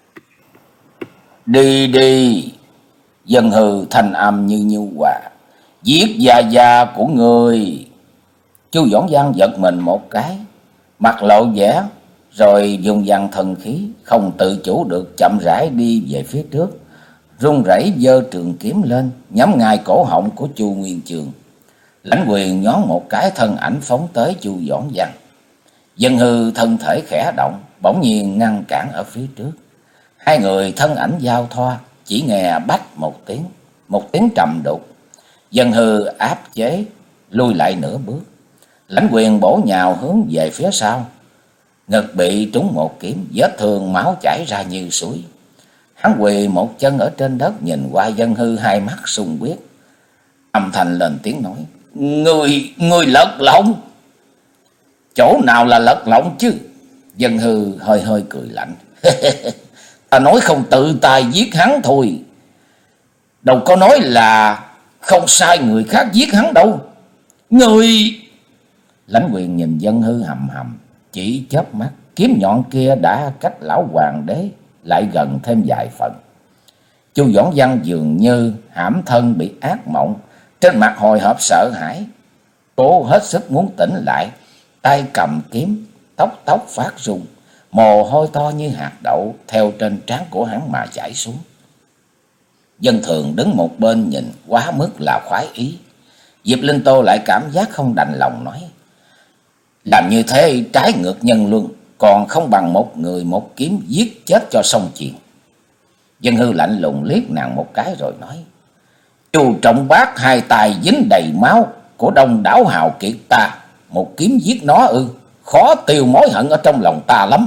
Speaker 1: Đi đi! Dân Hư thanh âm như nhu hòa: Giết gia gia của người. Chu Doãn Văn giật mình một cái, mặt lộ vẻ, rồi dùng dàn thần khí, không tự chủ được chậm rãi đi về phía trước, run rẩy giơ trường kiếm lên, nhắm ngay cổ họng của Chu Nguyên Chương. Lãnh Quyền nhón một cái, thân ảnh phóng tới Chu Doãn Văn. Dân Hư thân thể khẽ động, bỗng nhiên ngăn cản ở phía trước. Hai người thân ảnh giao thoa, chỉ nghe bách một tiếng, một tiếng trầm đục. Dân Hư áp chế, lui lại nửa bước. Lãnh Quyền bổ nhào hướng về phía sau, ngực bị trúng một kiếm, vết thương máu chảy ra như suối. Hắn quỳ một chân ở trên đất, nhìn qua Dân Hư, hai mắt sung huyết, âm thanh lên tiếng nói: Người, người lật lọng. Chỗ nào là lật lọng chứ? Dân Hư hơi hơi cười lạnh. Ta nói không tự tay giết hắn thôi, đâu có nói là không sai người khác giết hắn đâu. Người... Lãnh Quyền nhìn Dân Hư hầm hầm, chỉ chớp mắt, kiếm nhọn kia đã cách lão hoàng đế lại gần thêm vài phần. Chu Doãn Văn dường như hãm thân bị ác mộng, trên mặt hồi hộp sợ hãi, cố hết sức muốn tỉnh lại, tay cầm kiếm, tóc tóc phát run, mồ hôi to như hạt đậu theo trên trán của hắn mà chảy xuống. Dân Thường đứng một bên nhìn quá mức là khoái ý. Diệp Linh Tô lại cảm giác không đành lòng nói: Làm như thế trái ngược nhân luân, còn không bằng một người một kiếm giết chết cho xong chuyện. Dân Hư lạnh lùng liếc nàng một cái rồi nói: Chu Trọng Bác hai tay dính đầy máu của đông đảo hào kiệt ta, một kiếm giết nó ư? khó tiêu mối hận ở trong lòng ta lắm.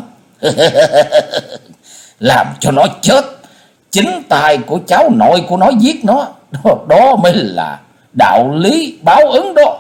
Speaker 1: Làm cho nó chết, chính tay của cháu nội của nó giết nó, đó, đó mới là đạo lý báo ứng đó.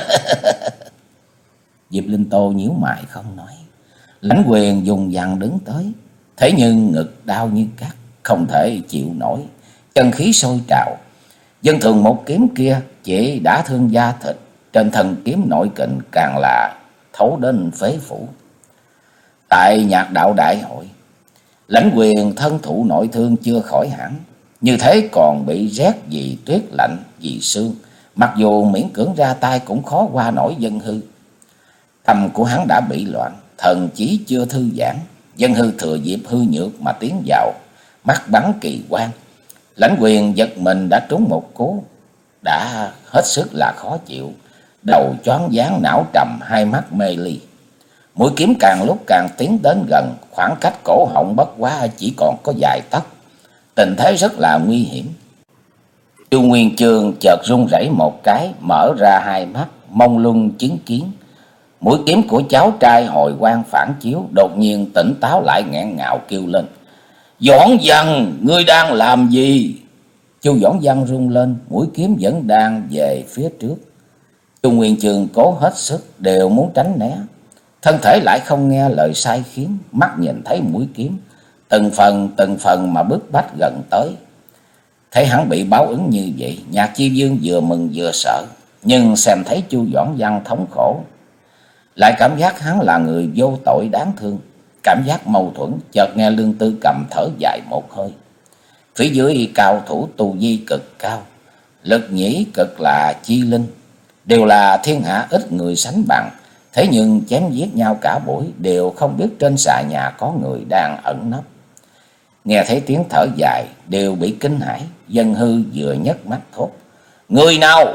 Speaker 1: Diệp Linh Tô nhíu mày không nói. Lãnh Quyền dùng dằn đứng tới, thế nhưng ngực đau như cắt, không thể chịu nổi, chân khí sôi trào. Dân thường một kiếm kia chỉ đã thương da thịt, trên thân kiếm nội kình càng là thấu đến phế phủ. Tại Nhạc Đạo đại hội, Lãnh Quyền thân thụ nội thương chưa khỏi hẳn, như thế còn bị rét vì tuyết lạnh vì sương, mặc dù miễn cưỡng ra tay cũng khó qua nổi Dân Hư. Tâm của hắn đã bị loạn, thần chí chưa thư giãn. Dân Hư thừa dịp hư nhược mà tiến vào, mắt bắn kỳ quang. Lãnh Quyền giật mình đã trúng một cú, đã hết sức là khó chịu, đầu choáng váng não trầm, hai mắt mê ly. Mũi kiếm càng lúc càng tiến đến gần, khoảng cách cổ họng bất quá chỉ còn có vài tấc, tình thế rất là nguy hiểm. Chu Nguyên Chương chợt run rẩy một cái, mở ra hai mắt mông lung chứng kiến mũi kiếm của cháu trai hồi quang phản chiếu, đột nhiên tỉnh táo lại, nghẹn ngào kêu lên: Doãn Văn, ngươi đang làm gì? Chu Doãn Văn rung lên, mũi kiếm vẫn đang về phía trước. Chu Nguyên Chương cố hết sức, đều muốn tránh né, thân thể lại không nghe lời sai khiến, mắt nhìn thấy mũi kiếm từng phần từng phần mà bức bách gần tới. Thấy hắn bị báo ứng như vậy, Nhạc Chi Vương vừa mừng vừa sợ, nhưng xem thấy Chu Doãn Văn thống khổ, lại cảm giác hắn là người vô tội đáng thương. Cảm giác mâu thuẫn, chợt nghe Lương Tư Cầm thở dài một hơi. Phía dưới cao thủ tu vi cực cao, lực nhĩ cực là chi linh, đều là thiên hạ ít người sánh bằng, thế nhưng chém giết nhau cả buổi, đều không biết trên xà nhà có người đang ẩn nấp. Nghe thấy tiếng thở dài, đều bị kinh hãi. Dân Hư vừa nhấc mắt thốt: Người nào?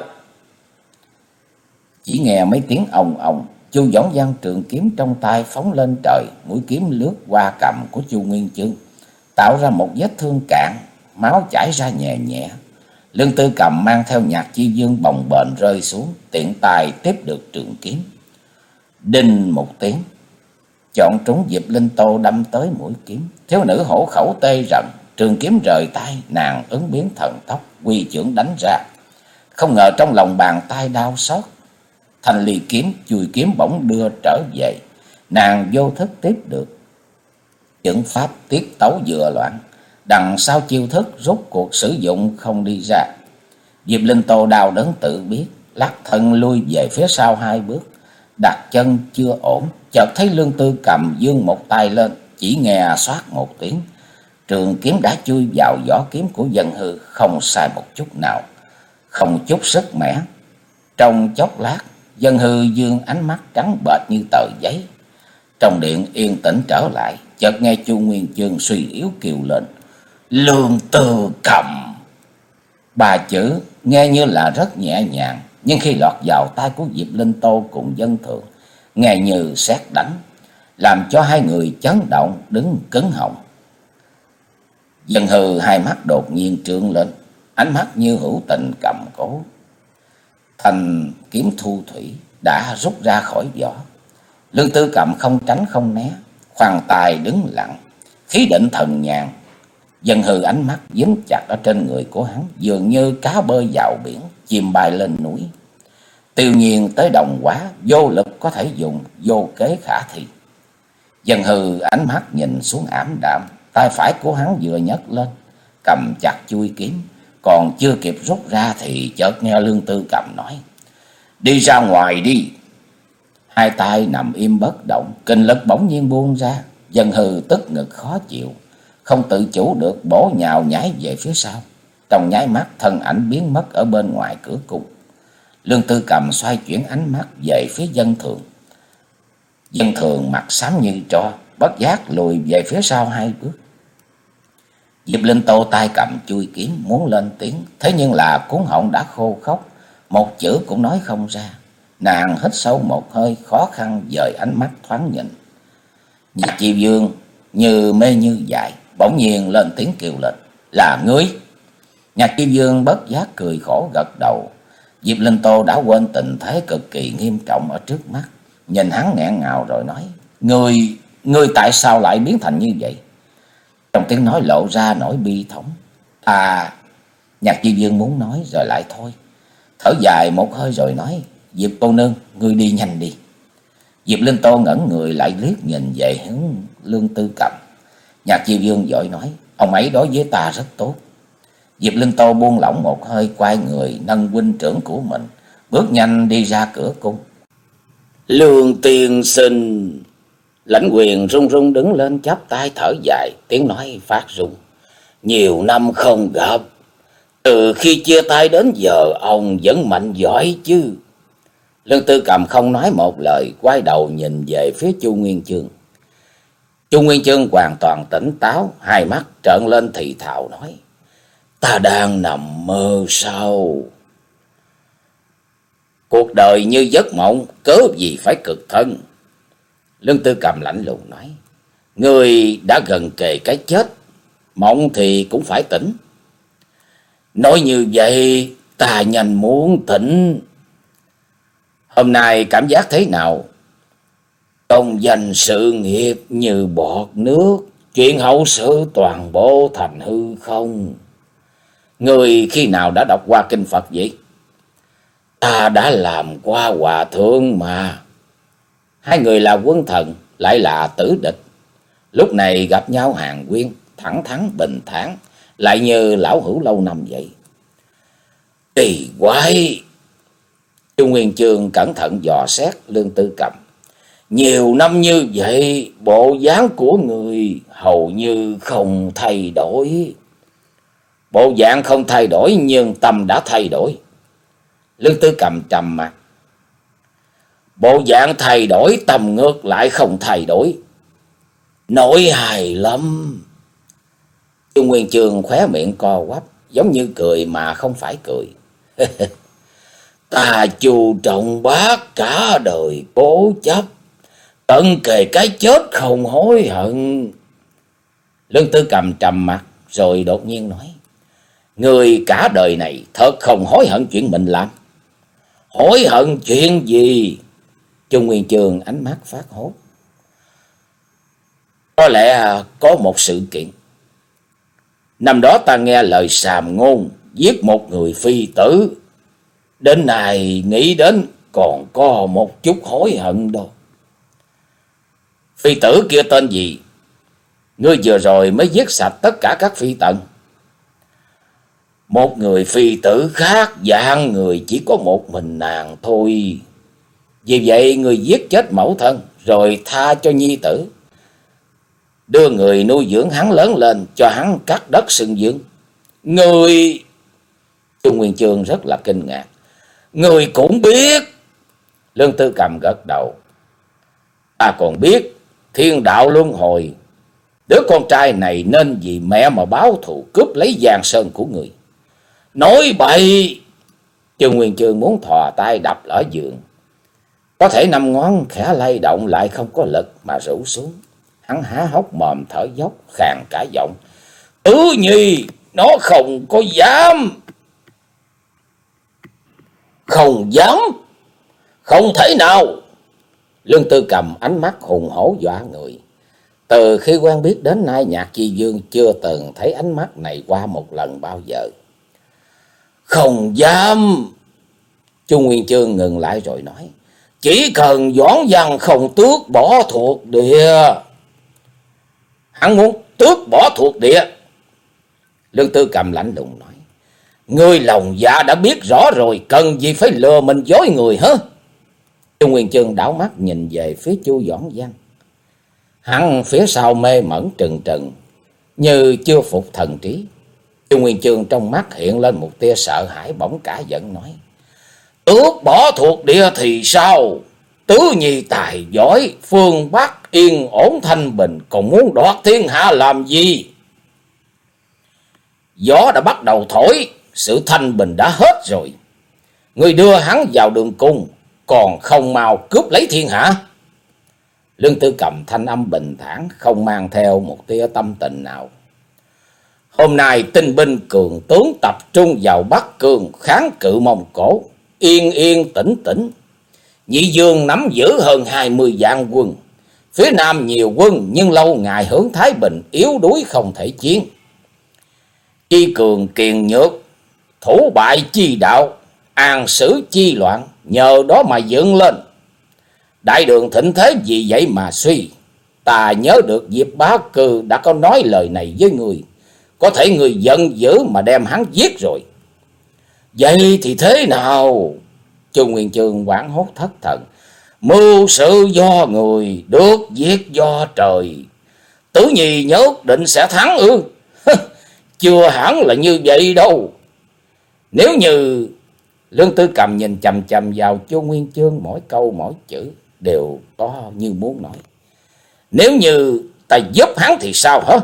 Speaker 1: Chỉ nghe mấy tiếng ồng ồng, Chu Doãn Văn trường kiếm trong tay phóng lên trời, mũi kiếm lướt qua cằm của Chu Nguyên Chương, tạo ra một vết thương cạn, máu chảy ra nhẹ nhẹ. Lương Tư Cầm mang theo Nhạc Chi Vương bồng bềnh rơi xuống, tiện tay tiếp được trường kiếm. Đinh một tiếng, chọn trúng Diệp Linh Tô đâm tới mũi kiếm. Thiếu nữ hổ khẩu tê rần, trường kiếm rời tay, nàng ứng biến thần tốc, quy chưởng đánh ra. Không ngờ trong lòng bàn tay đau xót, thanh ly kiếm chùi kiếm bỗng đưa trở về, nàng vô thức tiếp được. Chưởng pháp tiết tấu vừa loạn, đằng sau chiêu thức rút cuộc sử dụng không đi ra. Diệp Linh Tô đau đớn tự biết, lắc thân lui về phía sau hai bước, đặt chân chưa ổn, chợt thấy Lương Tư Cầm giương một tay lên, chỉ nghe xoát một tiếng, trường kiếm đã chui vào vỏ kiếm của Dân Hư, không sai một chút nào, không chút sức mẻ. Trong chốc lát, Dân Hư dương ánh mắt trắng bệch như tờ giấy. Trong điện yên tĩnh trở lại, chợt nghe Chu Nguyên Chương suy yếu kêu lên: Lương Tư Cầm. Ba chữ nghe như là rất nhẹ nhàng, nhưng khi lọt vào tai của Diệp Linh Tô cùng Dân Thường, nghe như sét đánh, làm cho hai người chấn động đứng cứng họng. Dân Hư hai mắt đột nhiên trương lên, ánh mắt như hữu tình cầm cố. Thanh kiếm thu thủy đã rút ra khỏi vỏ. Lương Tư Cầm không tránh không né, khoan tài đứng lặng, khí định thần nhàn. Dân Hư ánh mắt dính chặt ở trên người của hắn, dường như cá bơi vào biển, chim bay lên núi. Tiêu nhiên tới đồng quả, vô lực có thể dùng, vô kế khả thi. Dân Hư ánh mắt nhìn xuống ảm đạm, tay phải của hắn vừa nhấc lên, cầm chặt chuôi kiếm, còn chưa kịp rút ra thì chợt nghe Lương Tư Cầm nói: Đi ra ngoài đi. Hai tay nằm im bất động, kinh lực bỗng nhiên buông ra. Dân Hư tức ngực khó chịu, không tự chủ được bổ nhào nhảy về phía sau. Trong nháy mắt, thân ảnh biến mất ở bên ngoài cửa cung. Lương Tư Cầm xoay chuyển ánh mắt về phía Dân Thường. Dân Thường mặt xám như tro, bất giác lùi về phía sau hai bước. Diệp Linh Tô tay cầm chui kiếm muốn lên tiếng, thế nhưng là cuống họng đã khô khốc, một chữ cũng nói không ra. Nàng hít sâu một hơi, khó khăn dời ánh mắt thoáng nhìn. Nhạc Chi Vương như mê như dại, bỗng nhiên lên tiếng kêu lên: Là ngươi? Nhạc Chi Vương bất giác cười khổ gật đầu. Diệp Linh Tô đã quên tình thế cực kỳ nghiêm trọng ở trước mắt, nhìn hắn nghẹn ngào rồi nói: Ngươi, ngươi tại sao lại biến thành như vậy? Trong tiếng nói lộ ra nỗi bi thống. À, Nhạc Chi Dương muốn nói rồi lại thôi, thở dài một hơi rồi nói: Diệp cô nương, ngươi đi nhanh đi. Diệp Linh Tô ngẩn người lại liếc nhìn về hướng Lương Tư Cầm. Nhạc Chi Dương vội nói: Ông ấy đối với ta rất tốt. Diệp Linh Tô buông lỏng một hơi, quay người nâng huynh trưởng của mình, bước nhanh đi ra cửa cung. Lương tiên sinh. Lãnh Quyền run run đứng lên, chắp tay thở dài, tiếng nói phát run: Nhiều năm không gặp, từ khi chia tay đến giờ ông vẫn mạnh giỏi chứ? Lương Tư Cầm không nói một lời, quay đầu nhìn về phía Chu Nguyên Chương. Chu Nguyên Chương hoàn toàn tỉnh táo, hai mắt trợn lên thì thào nói: Ta đang nằm mơ sao? Cuộc đời như giấc mộng, cớ gì phải cực thân? Lương Tư Cầm lạnh lùng nói: Người đã gần kề cái chết, mộng thì cũng phải tỉnh. Nói như vậy, ta nhanh muốn tỉnh. Hôm nay cảm giác thế nào? Công danh sự nghiệp như bọt nước, chuyện hậu sự toàn bộ thành hư không. Người khi nào đã đọc qua kinh Phật vậy? Ta đã làm qua hòa thượng mà. Hai người là quân thần, lại là tử địch, lúc này gặp nhau hàn huyên, thẳng thắn bình thản, lại như lão hữu lâu năm vậy. Kỳ quái! Chu Nguyên Chương cẩn thận dò xét Lương Tư Cầm. Nhiều năm như vậy, bộ dáng của người hầu như không thay đổi. Bộ dạng không thay đổi, nhưng tâm đã thay đổi. Lương Tư Cầm trầm mặt. Bộ dạng thay đổi, tâm ngược lại không thay đổi. Nổi hài lắm. Chu Nguyên Chương khóe miệng co quắp, giống như cười mà không phải cười. Ta chu trọng bác cả đời cố chấp, tận kề cái chết không hối hận. Lương Tư Cầm trầm mặt rồi đột nhiên nói: Người cả đời này thật không hối hận chuyện mình làm. Hối hận chuyện gì? Chu Nguyên Chương ánh mắt phát hốt. Có lẽ có một sự kiện. Năm đó ta nghe lời sàm ngôn, giết một người phi tử. Đến nay nghĩ đến còn có một chút hối hận đâu. Phi tử kia tên gì? Ngươi vừa rồi mới giết sạch tất cả các phi tần. Một người phi tử khác dạng người chỉ có một mình nàng thôi. Vì vậy người giết chết mẫu thân, rồi tha cho nhi tử, đưa người nuôi dưỡng hắn lớn lên, cho hắn cắt đất xưng dương. Người... Chu Nguyên Chương rất là kinh ngạc. Người cũng biết? Lương Tư Cầm gật đầu. Ta còn biết thiên đạo luân hồi, đứa con trai này nên vì mẹ mà báo thù cướp lấy Giang Sơn của người. Nói bậy! Chu Nguyên Chương muốn thò tay đập ở giường. Có thể năm ngón khẽ lay động lại không có lực mà rủ xuống. Hắn há hốc mồm thở dốc, khàn cả giọng. Tứ Nhi, nó không có dám. Không dám? Không thể nào! Lương Tư Cầm ánh mắt hùng hổ dọa người. Từ khi quen biết đến nay, Nhạc Chi Dương chưa từng thấy ánh mắt này qua một lần bao giờ. Không dám! Chu Nguyên Chương ngừng lại rồi nói. Chỉ cần Doãn Văn không tước bỏ thuộc địa. Hắn muốn tước bỏ thuộc địa. Lương Tư Cầm lạnh lùng nói. Ngươi lòng dạ đã biết rõ rồi, cần gì phải lừa mình dối người hả? Chu Nguyên Chương đảo mắt nhìn về phía Chu Doãn Văn. Hắn phía sau mê mẩn trừng trừng, như chưa phục thần trí. Chu Nguyên Chương trong mắt hiện lên một tia sợ hãi, bỗng cả giận nói. Tước bỏ thuộc địa thì sao? Tứ Nhi tài giỏi, phương Bắc yên ổn thanh bình, còn muốn đoạt thiên hạ làm gì? Gió đã bắt đầu thổi, sự thanh bình đã hết rồi. Người đưa hắn vào đường cung, còn không mau cướp lấy thiên hạ? Lương Tư Cầm thanh âm bình thản, không mang theo một tia tâm tình nào. Hôm nay tinh binh cường tướng tập trung vào Bắc Cương kháng cự Mông Cổ, yên yên tĩnh tĩnh. Nhị Dương nắm giữ hơn hai mươi vạn quân. Phía Nam nhiều quân nhưng lâu ngày hướng thái bình, yếu đuối không thể chiến. Chi cường kiền nhược, thủ bại chi đạo, an xử chi loạn, nhờ đó mà dựng lên. Đại đường thịnh thế vì vậy mà suy. Ta nhớ được Diệp Bá Cừ đã có nói lời này với người. Có thể người giận dữ mà đem hắn giết rồi. Vậy thì thế nào? Chu Nguyên Chương hoảng hốt thất thần. Mưu sự do người, được giết do trời. Tử Nhi nhất định sẽ thắng ư? Chưa hẳn là như vậy đâu. Nếu như... Lương Tư Cầm nhìn chằm chằm vào Chu Nguyên Chương, mỗi câu mỗi chữ đều to như muốn nói. Nếu như ta giúp hắn thì sao hả?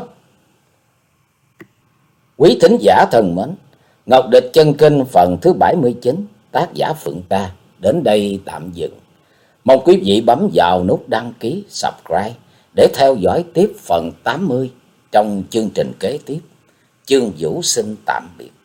Speaker 1: Quý thính giả thân mến, Ngọc Địch Chân Kinh phần thứ bảy mươi chín, tác giả Phượng Ta đến đây tạm dừng. Mong quý vị bấm vào nút đăng ký, subscribe để theo dõi tiếp phần tám mươi trong chương trình kế tiếp. Chương Vũ xin tạm biệt.